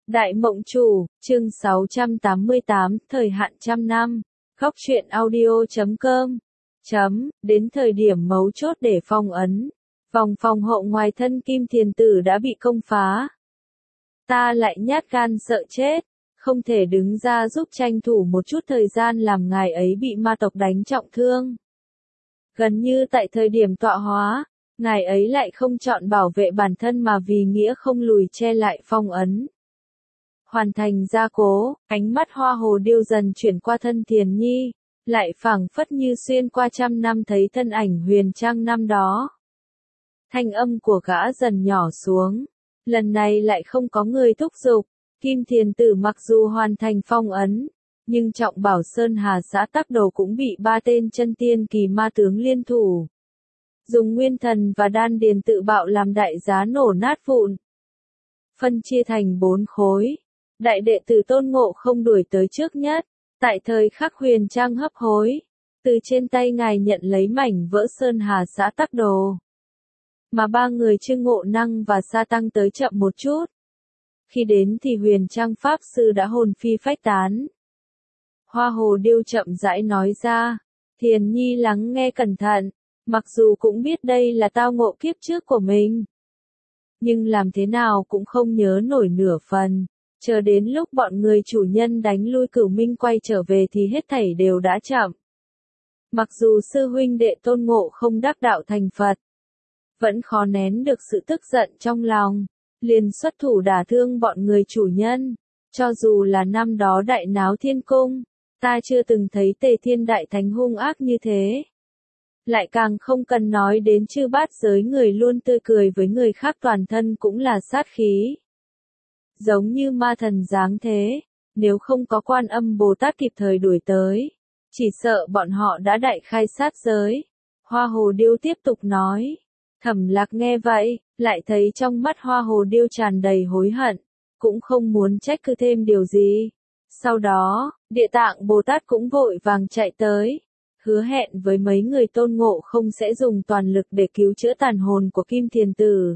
Đại Mộng Chủ, chương 688, thời hạn trăm năm. Góc truyện audio.com. Đến thời điểm mấu chốt để phong ấn. Vòng phòng hộ ngoài thân Kim Thiền Tử đã bị công phá. Ta lại nhát gan sợ chết, không thể đứng ra giúp tranh thủ một chút thời gian làm ngài ấy bị ma tộc đánh trọng thương. Gần như tại thời điểm tọa hóa, ngài ấy lại không chọn bảo vệ bản thân mà vì nghĩa không lùi che lại phong ấn. Hoàn thành gia cố, ánh mắt Hoa Hồ Điêu dần chuyển qua thân Thiền Nhi, lại phảng phất như xuyên qua trăm năm thấy thân ảnh Huyền Trang năm đó. Thanh âm của gã dần nhỏ xuống, lần này lại không có người thúc giục. Kim Thiền Tử mặc dù hoàn thành phong ấn, nhưng Trọng Bảo Sơn Hà xã Tắc Đồ cũng bị 3 tên chân tiên kỳ ma tướng liên thủ. Dùng nguyên thần và đan điền tự bạo làm đại giá nổ nát vụn. Phân chia thành 4 khối. Đại đệ tử Tôn Ngộ Không đuổi tới trước nhất, tại thời khắc Huyền Trang hấp hối, từ trên tay ngài nhận lấy mảnh vỡ Sơn Hà xã Tắc Đồ. Mà 3 người Chương Ngộ Năng và Sa Tăng tới chậm một chút. Khi đến thì Huyền Trang Pháp Sư đã hồn phi phách tán. Hoa Hồ Điêu chậm rãi nói ra, Thiền Nhi lắng nghe cẩn thận, mặc dù cũng biết đây là tao ngộ kiếp trước của mình. Nhưng làm thế nào cũng không nhớ nổi nửa phần, chờ đến lúc bọn người chủ nhân đánh lui Cửu Minh quay trở về thì hết thảy đều đã chậm. Mặc dù sư huynh đệ Tôn Ngộ Không đắc đạo thành Phật, vẫn khó nén được sự tức giận trong lòng, liền xuất thủ đả thương bọn người chủ nhân. Cho dù là năm đó đại náo thiên cung, ta chưa từng thấy Tề Thiên Đại Thánh hung ác như thế. Lại càng không cần nói đến chư bát giới người luôn tươi cười với người khác toàn thân cũng là sát khí. Giống như ma thần dáng thế, nếu không có Quan Âm Bồ Tát kịp thời đuổi tới, chỉ sợ bọn họ đã đại khai sát giới. Hoa Hồ Điêu tiếp tục nói. Thẩm Lạc nghe vậy, lại thấy trong mắt Hoa Hồ Điêu tràn đầy hối hận, cũng không muốn trách cứ thêm điều gì. Sau đó, Địa Tạng Bồ Tát cũng vội vàng chạy tới, hứa hẹn với mấy người Tôn Ngộ Không sẽ dùng toàn lực để cứu chữa tàn hồn của Kim Thiền Tử.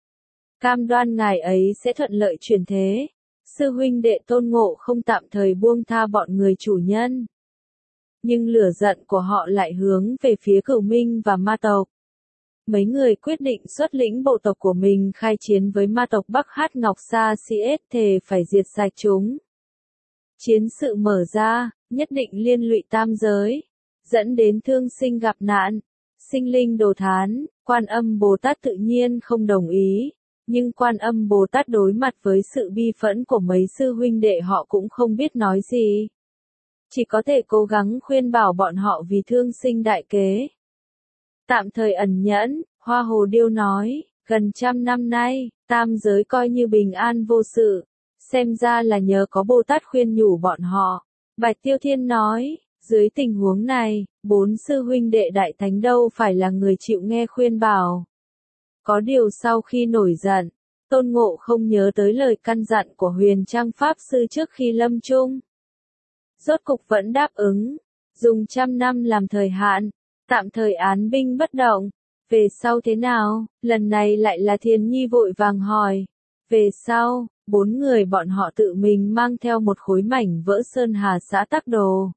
Cam đoan ngài ấy sẽ thuận lợi chuyển thế. Sư huynh đệ Tôn Ngộ Không tạm thời buông tha bọn người chủ nhân. Nhưng lửa giận của họ lại hướng về phía Cửu Minh và ma tộc. Mấy người quyết định xuất lĩnh bộ tộc của mình khai chiến với ma tộc Bắc Hát Ngọc Sa CS, thề phải diệt sạch chúng. Chiến sự mở ra, nhất định liên lụy tam giới, dẫn đến thương sinh gặp nạn, sinh linh đồ thán. Quan Âm Bồ Tát tự nhiên không đồng ý, nhưng Quan Âm Bồ Tát đối mặt với sự bi phẫn của mấy sư huynh đệ họ cũng không biết nói gì. Chỉ có thể cố gắng khuyên bảo bọn họ vì thương sinh đại kế. Tạm thời ẩn nhẫn, Hoa Hồ Điêu nói, gần trăm năm nay, tam giới coi như bình an vô sự, xem ra là nhờ có Bồ Tát khuyên nhủ bọn họ. Bạch Tiêu Thiên nói, dưới tình huống này, 4 sư huynh đệ đại thánh đâu phải là người chịu nghe khuyên bảo. Có điều sau khi nổi giận, Tôn Ngộ Không nhớ tới lời căn dặn của Huyền Trang Pháp Sư trước khi lâm chung. Rốt cục vẫn đáp ứng, dùng trăm năm làm thời hạn, tạm thời án binh bất động. Về sau thế nào? Lần này lại là Thiền Nhi vội vàng hỏi. Về sau, 4 người bọn họ tự mình mang theo một khối mảnh vỡ Sơn Hà xã Tắc Đồ.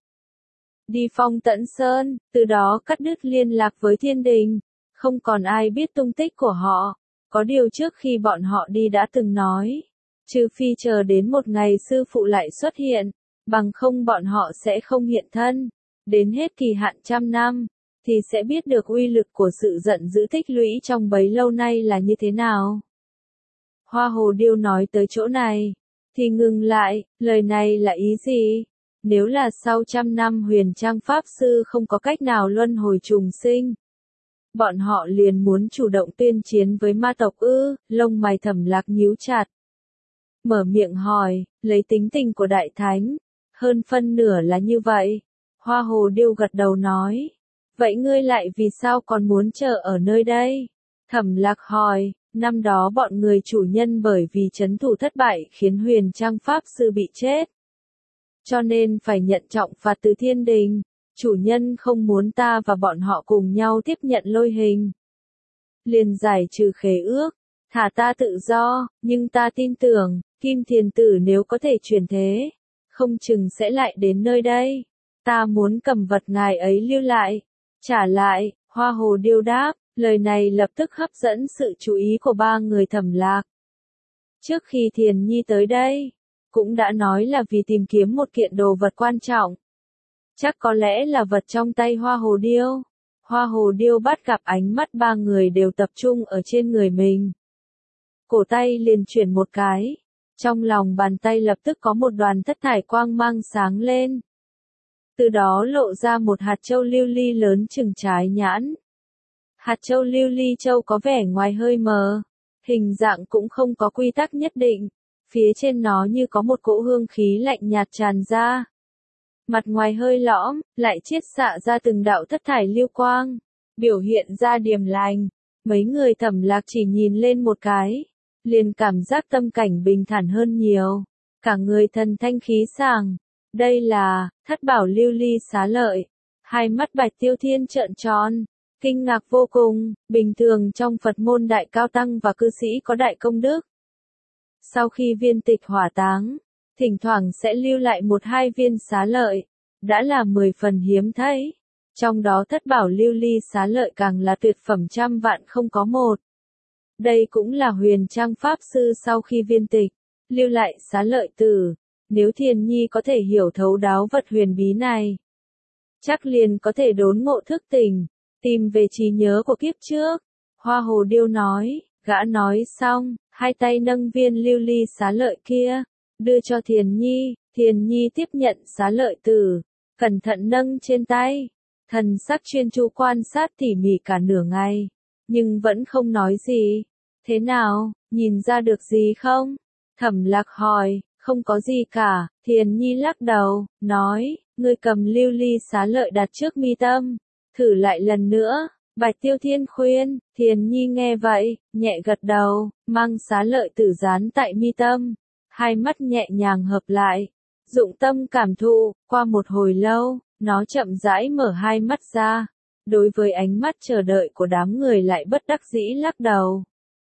Đi Phong Tẫn Sơn, từ đó cắt đứt liên lạc với thiên đình. Không còn ai biết tung tích của họ. Có điều trước khi bọn họ đi đã từng nói, trừ phi chờ đến một ngày sư phụ lại xuất hiện, bằng không bọn họ sẽ không hiện thân. Đến hết kỳ hạn trăm năm, thì sẽ biết được uy lực của sự giận dữ tích lũy trong bấy lâu nay là như thế nào. Hoa Hồ Điêu nói tới chỗ này, thì ngừng lại, lời này là ý gì? Nếu là sau trăm năm Huyền Trang Pháp Sư không có cách nào luân hồi trùng sinh, bọn họ liền muốn chủ động tuyên chiến với ma tộc ư? Lông mày Thẩm Lạc nhíu chặt. Mở miệng hỏi, lấy tính tình của Đại Thánh, hơn phân nửa là như vậy. Hoa Hồ Điêu gật đầu nói. Vậy ngươi lại vì sao còn muốn chờ ở nơi đây? Thẩm Lạc hỏi, năm đó bọn người chủ nhân bởi vì trấn thủ thất bại khiến Huyền Trang Pháp Sư bị chết. Cho nên phải nhận trọng phạt từ thiên đình, chủ nhân không muốn ta và bọn họ cùng nhau tiếp nhận lôi hình. Liền giải trừ khế ước, thả ta tự do, nhưng ta tin tưởng, Kim Thiền Tử nếu có thể chuyển thế, không chừng sẽ lại đến nơi đây. Ta muốn cầm vật ngài ấy lưu lại, trả lại, Hoa Hồ Điêu đáp, lời này lập tức hấp dẫn sự chú ý của ba người Thẩm Lạc. Trước khi Thiền Nhi tới đây, cũng đã nói là vì tìm kiếm một kiện đồ vật quan trọng. Chắc có lẽ là vật trong tay Hoa Hồ Điêu. Hoa Hồ Điêu bắt gặp ánh mắt ba người đều tập trung ở trên người mình. Cổ tay liền chuyển một cái. Trong lòng bàn tay lập tức có một đoàn thất thải quang mang sáng lên. Từ đó lộ ra một hạt châu lưu ly lớn chừng trái nhãn. Hạt châu lưu ly châu có vẻ ngoài hơi mờ. Hình dạng cũng không có quy tắc nhất định. Phía trên nó như có một cỗ hương khí lạnh nhạt tràn ra. Mặt ngoài hơi lõm, lại chiết xạ ra từng đạo thất thải lưu quang, biểu hiện ra điềm lành. Mấy người Thẩm Lạc chỉ nhìn lên một cái, liền cảm giác tâm cảnh bình thản hơn nhiều, cả người thần thanh khí sảng. Đây là thất bảo lưu ly xá lợi. Hai mắt Bạch Tiêu Thiên trợn tròn, kinh ngạc vô cùng. Bình thường trong Phật môn đại cao tăng và cư sĩ có đại công đức, sau khi viên tịch hỏa táng, thỉnh thoảng sẽ lưu lại một hai viên xá lợi, đã là 10 phần hiếm thấy. Trong đó thất bảo lưu ly xá lợi càng là tuyệt phẩm trăm vạn không có một. Đây cũng là Huyền Trang Pháp Sư sau khi viên tịch, lưu lại xá lợi tử. Nếu Thiền Nhi có thể hiểu thấu đáo vật huyền bí này, chắc liền có thể đốn ngộ thức tỉnh, tìm về trí nhớ của kiếp trước. Hoa Hồ Điêu nói, gã nói xong, hai tay nâng viên lưu ly xá lợi kia, đưa cho Thiền Nhi. Thiền Nhi tiếp nhận xá lợi tử, cẩn thận nâng trên tay, thần sắc chuyên chú quan sát tỉ mỉ cả nửa ngày, nhưng vẫn không nói gì. Thế nào, nhìn ra được gì không? Thẩm Lạc hỏi. Không có gì cả. Thiền Nhi lắc đầu, nói, ngươi cầm lưu ly xá lợi đặt trước mi tâm, thử lại lần nữa. Bạch Tiêu Thiên khuyên. Thiền Nhi nghe vậy, nhẹ gật đầu, mang xá lợi tử dán tại mi tâm, hai mắt nhẹ nhàng hợp lại, dụng tâm cảm thụ. Qua một hồi lâu, nó chậm rãi mở hai mắt ra, đối với ánh mắt chờ đợi của đám người lại bất đắc dĩ lắc đầu.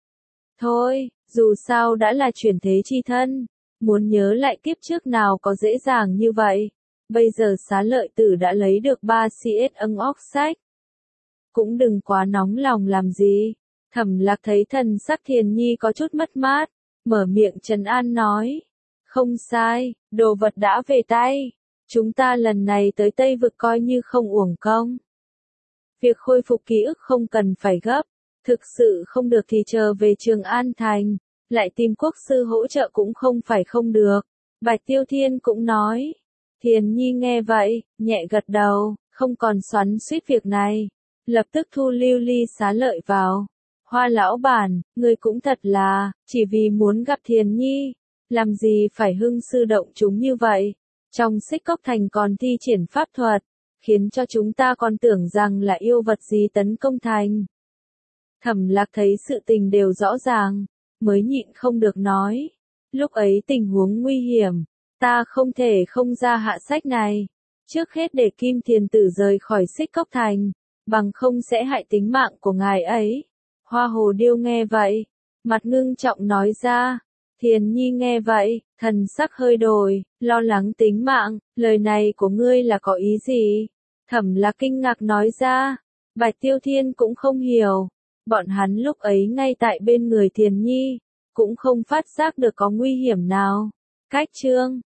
Thôi, dù sao đã là chuyển thế chi thân, muốn nhớ lại kiếp trước nào có dễ dàng như vậy. Bây giờ xá lợi tử đã lấy được 3 CS ân óc sách. Cũng đừng quá nóng lòng làm gì. Thẩm Lạc thấy thần sắc Thiền Nhi có chút mất mát, mở miệng trấn an nói. Không sai, đồ vật đã về tay. Chúng ta lần này tới Tây Vực coi như không uổng công. Việc khôi phục ký ức không cần phải gấp. Thực sự không được thì chờ về Trường An Thành, lại tìm quốc sư hỗ trợ cũng không phải không được. Bạch Tiêu Thiên cũng nói. Thiền Nhi nghe vậy, nhẹ gật đầu, không còn xoắn xuýt việc này. Lập tức thu lưu ly xá lợi vào. Hoa lão bản, ngươi cũng thật là, chỉ vì muốn gặp Thiền Nhi, làm gì phải hưng sư động chúng như vậy. Trong Xích Cốc Thành còn thi triển pháp thuật, khiến cho chúng ta còn tưởng rằng là yêu vật gì tấn công thành. Thẩm Lạc thấy sự tình đều rõ ràng, mới nhịn không được nói. Lúc ấy tình huống nguy hiểm, ta không thể không ra hạ sách này. Trước hết để Kim Thiền Tử rời khỏi Xích Cốc Thành, bằng không sẽ hại tính mạng của ngài ấy. Hoa Hồ Điêu nghe vậy, mặt ngưng trọng nói ra. Thiền Nhi nghe vậy, thần sắc hơi đổi, lo lắng tính mạng, lời này của ngươi là có ý gì? Thẩm Lạc kinh ngạc nói ra. Bạch Tiêu Thiên cũng không hiểu. Bọn hắn lúc ấy ngay tại bên người Thiền Nhi, cũng không phát giác được có nguy hiểm nào. Cách chương